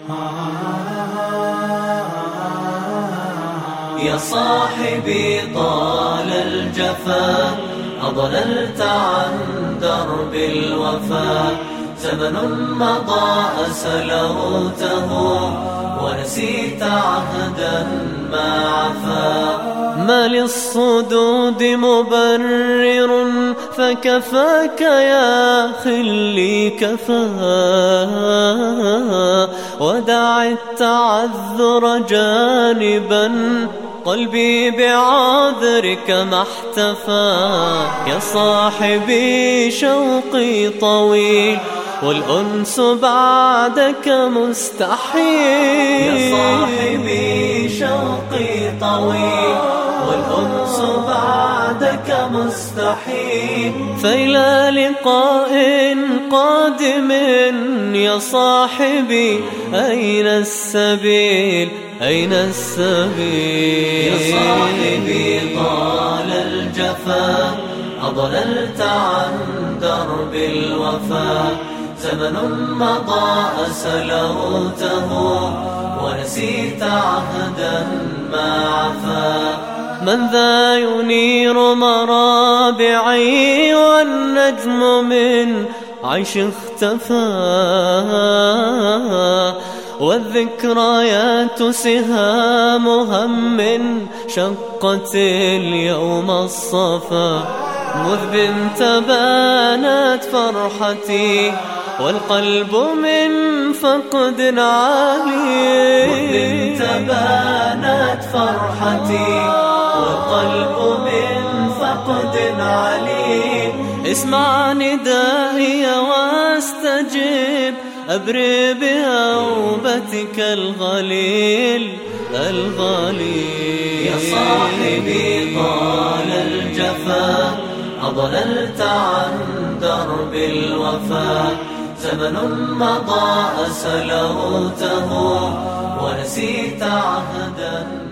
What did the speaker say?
يا صاحبي طال الجفا، أضللت عن درب الوفا، زمن مضى أسلوته، ونسيت عهدا ما عفا. ما للصدود مبرر، فكفاك يا خلي كفا، ودع التعذر جانبا، قلبي بعذرك ما احتفى. يا صاحبي شوقي طويل، والأنس بعدك مستحيل. يا صاحبي شوقي طويل، والأنس بعدك مستحيل. فإلى لقاء قادم يا صاحبي، أين السبيل أين السبيل؟ يا صاحبي طال الجفا، أضللت عن درب الوفا، زمن مضى أسلوته، ونسيت عهدا ما عفا. من ذا ينير مرابعي، والنجم من عيش اختفى، والذكريات سهام هم شقت اليوم الصفا. مذ بنت بانت فرحتي، والقلب من فقد عليل. مذ بنت بانت فرحتي، والقلب من فقد عليل. اسمع ندائي واستجب، أبري بأوبتك الغليل الغليل. يا صاحبي طال الجفا، أضللت عن درب الوفا، زمن مضى أسلوته، ونسيت عهدا